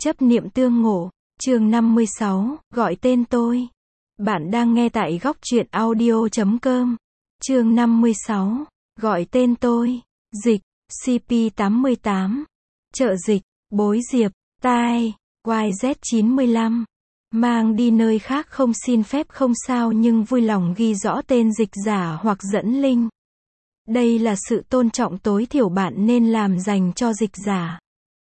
Chấp niệm tương ngộ, chương 56, gọi tên tôi. Bạn đang nghe tại góc truyện audio.com. Chương 56, gọi tên tôi. Dịch, CP88. Trợ dịch, Bối Diệp, tai, YZ95. Mang đi nơi khác không xin phép không sao nhưng vui lòng ghi rõ tên dịch giả hoặc dẫn link. Đây là sự tôn trọng tối thiểu bạn nên làm dành cho dịch giả.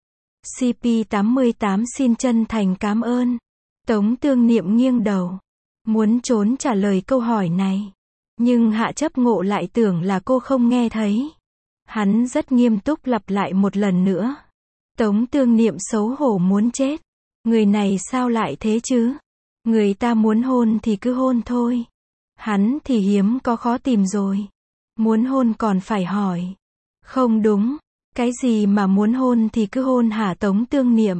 CP88 xin chân thành cảm ơn. Tống Tương Niệm nghiêng đầu, muốn trốn trả lời câu hỏi này. Nhưng Hạ Chấp Ngộ lại tưởng là cô không nghe thấy. Hắn rất nghiêm túc lặp lại một lần nữa. Tống Tương Niệm xấu hổ muốn chết. Người này sao lại thế chứ? Người ta muốn hôn thì cứ hôn thôi. Hắn thì hiếm có khó tìm rồi. Muốn hôn còn phải hỏi. Không đúng. Cái gì mà muốn hôn thì cứ hôn hả Tống Tương Niệm?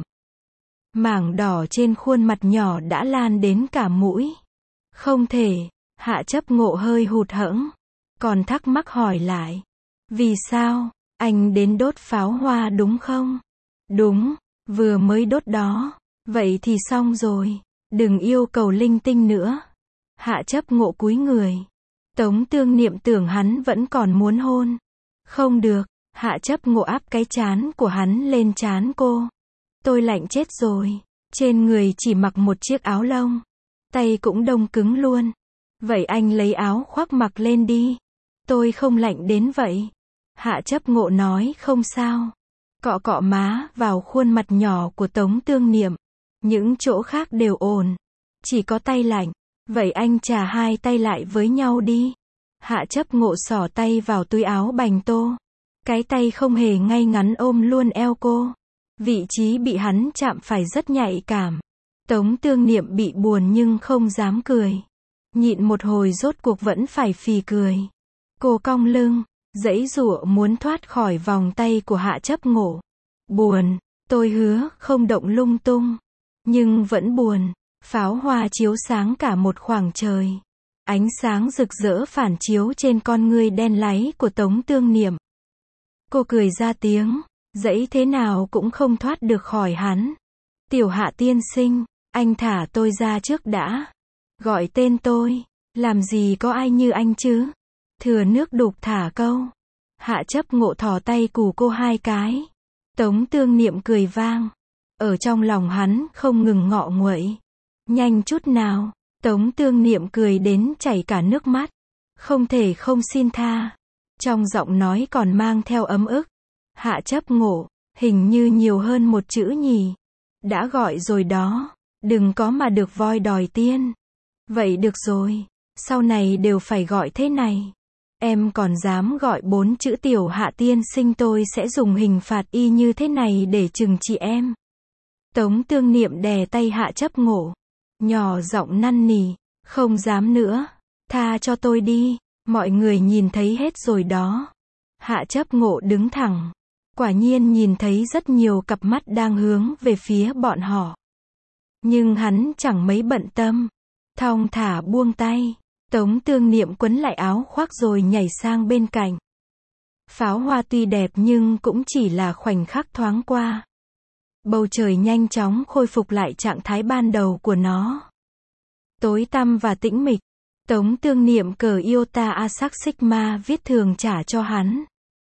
Mảng đỏ trên khuôn mặt nhỏ đã lan đến cả mũi. Không thể, Hạ Chấp Ngộ hơi hụt hẫng. Còn thắc mắc hỏi lại. Vì sao, anh đến đốt pháo hoa đúng không? Đúng, vừa mới đốt đó. Vậy thì xong rồi, đừng yêu cầu linh tinh nữa. Hạ Chấp Ngộ cúi người. Tống Tương Niệm tưởng hắn vẫn còn muốn hôn. Không được. Hạ Chấp Ngộ áp cái trán của hắn lên trán cô. Tôi lạnh chết rồi. Trên người chỉ mặc một chiếc áo lông. Tay cũng đông cứng luôn. Vậy anh lấy áo khoác mặc lên đi. Tôi không lạnh đến vậy. Hạ Chấp Ngộ nói không sao. Cọ cọ má vào khuôn mặt nhỏ của Tống Tương Niệm. Những chỗ khác đều ổn. Chỉ có tay lạnh. Vậy anh chà hai tay lại với nhau đi. Hạ Chấp Ngộ xỏ tay vào túi áo bành tô. Cái tay không hề ngay ngắn ôm luôn eo cô. Vị trí bị hắn chạm phải rất nhạy cảm. Tống Tương Niệm bị buồn nhưng không dám cười. Nhịn một hồi rốt cuộc vẫn phải phì cười. Cô cong lưng, giãy giụa muốn thoát khỏi vòng tay của Hạ Chấp Ngộ. Buồn, tôi hứa không động lung tung. Nhưng vẫn buồn. Pháo hoa chiếu sáng cả một khoảng trời. Ánh sáng rực rỡ phản chiếu trên con ngươi đen láy của Tống Tương Niệm. Cô cười ra tiếng, dẫy thế nào cũng không thoát được khỏi hắn. Tiểu Hạ tiên sinh, anh thả tôi ra trước đã. Gọi tên tôi, làm gì có ai như anh chứ? Thừa nước đục thả câu. Hạ Chấp Ngộ thò tay cù cô hai cái. Tống Tương Niệm cười vang. Ở trong lòng hắn không ngừng ngọ nguậy. Nhanh chút nào. Tống Tương Niệm cười đến chảy cả nước mắt. Không thể không xin tha. Trong giọng nói còn mang theo ấm ức. Hạ Chấp Ngộ, hình như nhiều hơn một chữ nhỉ. Đã gọi rồi đó. Đừng có mà được voi đòi tiên. Vậy được rồi. Sau này đều phải gọi thế này. Em còn dám gọi 4 chữ Tiểu Hạ tiên sinh tôi sẽ dùng hình phạt y như thế này để trừng trị em. Tống Tương Niệm đè tay Hạ Chấp Ngộ. Nhỏ giọng năn nỉ. Không dám nữa. Tha cho tôi đi. Mọi người nhìn thấy hết rồi đó. Hạ Chấp Ngộ đứng thẳng. Quả nhiên nhìn thấy rất nhiều cặp mắt đang hướng về phía bọn họ. Nhưng hắn chẳng mấy bận tâm. Thong thả buông tay. Tống Tương Niệm quấn lại áo khoác rồi nhảy sang bên cạnh. Pháo hoa tuy đẹp nhưng cũng chỉ là khoảnh khắc thoáng qua. Bầu trời nhanh chóng khôi phục lại trạng thái ban đầu của nó. Tối tăm và tĩnh mịch. Tống Tương Niệm cờ Iota Asac Sigma viết thường trả cho hắn.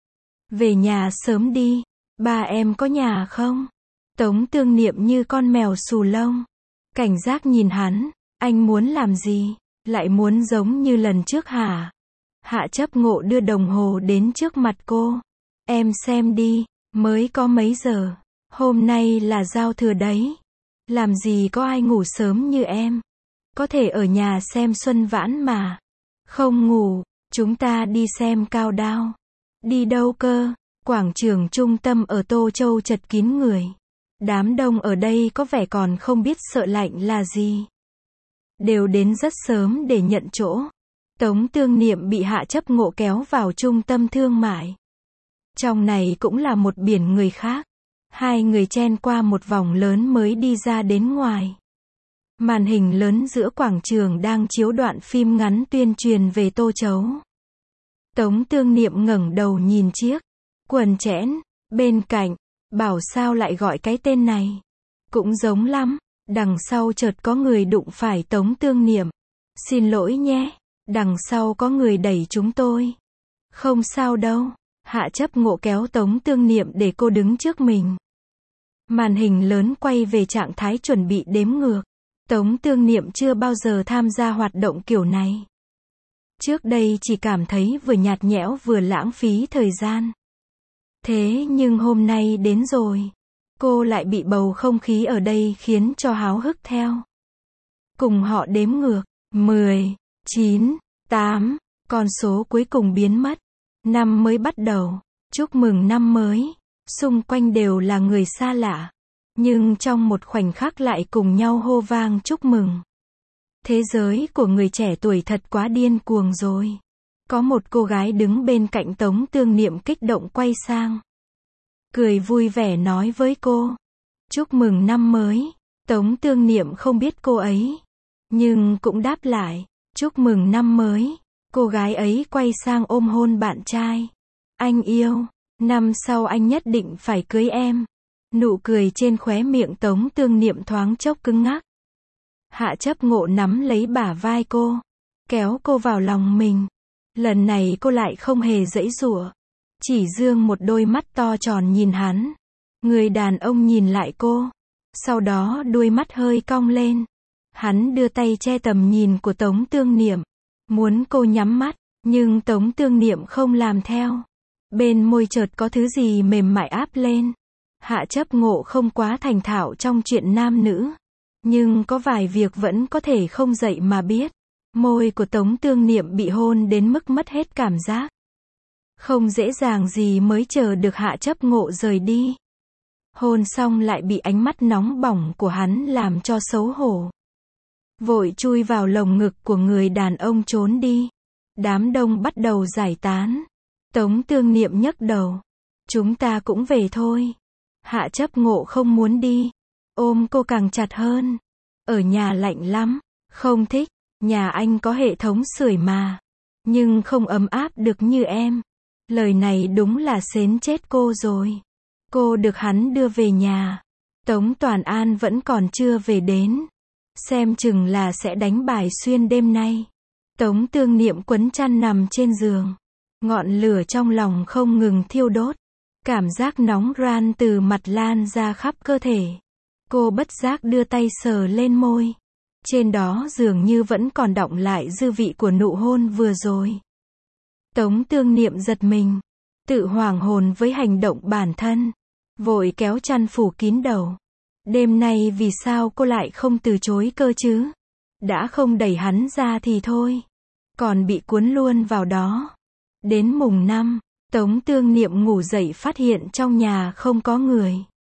Về nhà sớm đi. Ba em có nhà không? Tống Tương Niệm như con mèo xù lông. Cảnh giác nhìn hắn. Anh muốn làm gì? Lại muốn giống như lần trước hả? Hạ Chấp Ngộ đưa đồng hồ đến trước mặt cô. Em xem đi. Mới có mấy giờ. Hôm nay là giao thừa đấy. Làm gì có ai ngủ sớm như em. Có thể ở nhà xem Xuân Vãn mà. Không ngủ, chúng ta đi xem cao đao. Đi đâu cơ? Quảng trường trung tâm ở Tô Châu chật kín người. Đám đông ở đây có vẻ còn không biết sợ lạnh là gì. Đều đến rất sớm để nhận chỗ. Tống Tương Niệm bị Hạ Chấp Ngộ kéo vào trung tâm thương mại. Trong này cũng là một biển người khác. Hai người chen qua một vòng lớn mới đi ra đến ngoài. Màn hình lớn giữa quảng trường đang chiếu đoạn phim ngắn tuyên truyền về Tô Chấu. Tống Tương Niệm ngẩng đầu nhìn chiếc quần chẽn bên cạnh, bảo sao lại gọi cái tên này. Cũng giống lắm. Đằng sau chợt có người đụng phải Tống Tương Niệm. Xin lỗi nhé, đằng sau có người đẩy chúng tôi. Không sao đâu. Hạ Chấp Ngộ kéo Tống Tương Niệm để cô đứng trước mình. Màn hình lớn quay về trạng thái chuẩn bị đếm ngược. Tống Tương Niệm chưa bao giờ tham gia hoạt động kiểu này. Trước đây chỉ cảm thấy vừa nhạt nhẽo vừa lãng phí thời gian. Thế nhưng hôm nay đến rồi. Cô lại bị bầu không khí ở đây khiến cho háo hức theo. Cùng họ đếm ngược. 10, 9, 8. Con số cuối cùng biến mất. Năm mới bắt đầu. Chúc mừng năm mới. Xung quanh đều là người xa lạ. Nhưng trong một khoảnh khắc lại cùng nhau hô vang chúc mừng. Thế giới của người trẻ tuổi thật quá điên cuồng rồi. Có một cô gái đứng bên cạnh Tống Tương Niệm kích động quay sang. Cười vui vẻ nói với cô. Chúc mừng năm mới. Tống Tương Niệm không biết cô ấy. Nhưng cũng đáp lại. Chúc mừng năm mới. Cô gái ấy quay sang ôm hôn bạn trai. Anh yêu. Năm sau anh nhất định phải cưới em. Nụ cười trên khóe miệng Tống Tương Niệm thoáng chốc cứng ngắc. Hạ Chấp Ngộ nắm lấy bả vai cô. Kéo cô vào lòng mình. Lần này cô lại không hề giãy giụa. Chỉ dương một đôi mắt to tròn nhìn hắn. Người đàn ông nhìn lại cô. Sau đó đôi mắt hơi cong lên. Hắn đưa tay che tầm nhìn của Tống Tương Niệm. Muốn cô nhắm mắt. Nhưng Tống Tương Niệm không làm theo. Bên môi chợt có thứ gì mềm mại áp lên. Hạ Chấp Ngộ không quá thành thạo trong chuyện nam nữ. Nhưng có vài việc vẫn có thể không dạy mà biết. Môi của Tống Tương Niệm bị hôn đến mức mất hết cảm giác. Không dễ dàng gì mới chờ được Hạ Chấp Ngộ rời đi. Hôn xong lại bị ánh mắt nóng bỏng của hắn làm cho xấu hổ. Vội chui vào lồng ngực của người đàn ông trốn đi. Đám đông bắt đầu giải tán. Tống Tương Niệm nhấc đầu. Chúng ta cũng về thôi. Hạ Chấp Ngộ không muốn đi. Ôm cô càng chặt hơn. Ở nhà lạnh lắm. Không thích. Nhà anh có hệ thống sưởi mà. Nhưng không ấm áp được như em. Lời này đúng là xến chết cô rồi. Cô được hắn đưa về nhà. Tống Toàn An vẫn còn chưa về đến. Xem chừng là sẽ đánh bài xuyên đêm nay. Tống Tương Niệm quấn chăn nằm trên giường. Ngọn lửa trong lòng không ngừng thiêu đốt. Cảm giác nóng ran từ mặt lan ra khắp cơ thể. Cô bất giác đưa tay sờ lên môi. Trên đó dường như vẫn còn đọng lại dư vị của nụ hôn vừa rồi. Tống Tương Niệm giật mình. Tự hoảng hồn với hành động bản thân. Vội kéo chăn phủ kín đầu. Đêm nay vì sao cô lại không từ chối cơ chứ? Đã không đẩy hắn ra thì thôi. Còn bị cuốn luôn vào đó. Đến mùng 5, Tống Tương Niệm ngủ dậy phát hiện trong nhà không có người.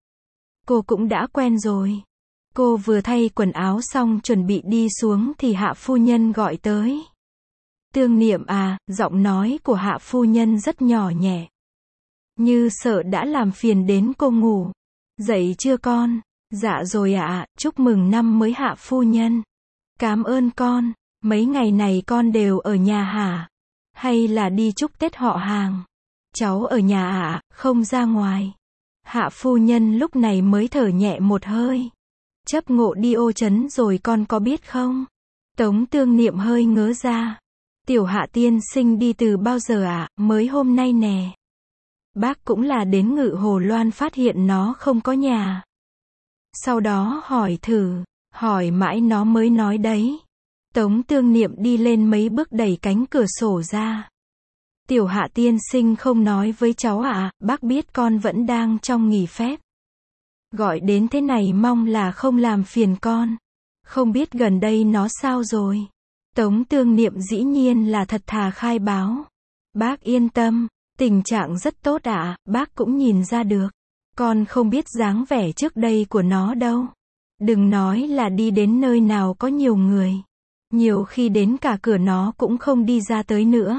Cô cũng đã quen rồi. Cô vừa thay quần áo xong chuẩn bị đi xuống thì Hạ phu nhân gọi tới. Tương Niệm à, giọng nói của Hạ phu nhân rất nhỏ nhẹ. Như sợ đã làm phiền đến cô ngủ. Dậy chưa con? Dạ rồi ạ, chúc mừng năm mới Hạ phu nhân. Cảm ơn con, mấy ngày này con đều ở nhà hả? Hay là đi chúc Tết họ hàng? Cháu ở nhà ạ, không ra ngoài. Hạ phu nhân lúc này mới thở nhẹ một hơi. Chấp Ngộ đi ô trấn rồi con có biết không? Tống Tương Niệm hơi ngớ ra. Tiểu Hạ tiên sinh đi từ bao giờ ạ? Mới hôm nay nè. Bác cũng là đến Ngự Hồ Loan phát hiện nó không có nhà. Sau đó hỏi thử, hỏi mãi nó mới nói đấy. Tống Tương Niệm đi lên mấy bước đẩy cánh cửa sổ ra. Tiểu Hạ tiên sinh không nói với cháu ạ, bác biết con vẫn đang trong nghỉ phép. Gọi đến thế này mong là không làm phiền con. Không biết gần đây nó sao rồi. Tống Tương Niệm dĩ nhiên là thật thà khai báo. Bác yên tâm, tình trạng rất tốt ạ, bác cũng nhìn ra được. Con không biết dáng vẻ trước đây của nó đâu. Đừng nói là đi đến nơi nào có nhiều người. Nhiều khi đến cả cửa nó cũng không đi ra tới nữa.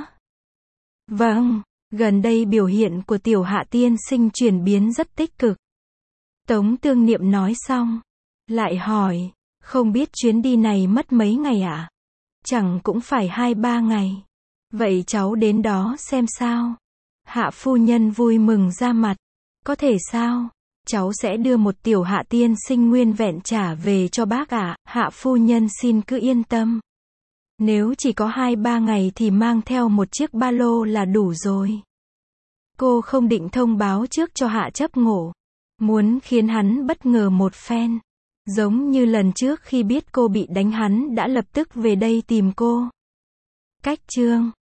Vâng, gần đây biểu hiện của Tiểu Hạ tiên sinh chuyển biến rất tích cực. Tống Tương Niệm nói xong, lại hỏi, không biết chuyến đi này mất mấy ngày ạ? Chẳng cũng phải 2-3 ngày. Vậy cháu đến đó xem sao? Hạ phu nhân vui mừng ra mặt. Có thể sao? cháu sẽ đưa một tiểu Hạ tiên sinh nguyên vẹn trả về cho bác ạ, Hạ phu nhân xin cứ yên tâm. Nếu chỉ có 2-3 ngày thì mang theo một chiếc ba lô là đủ rồi. Cô không định thông báo trước cho Hạ Chấp Ngộ, muốn khiến hắn bất ngờ một phen. Giống như lần trước khi biết cô bị đánh hắn đã lập tức về đây tìm cô. Cách chương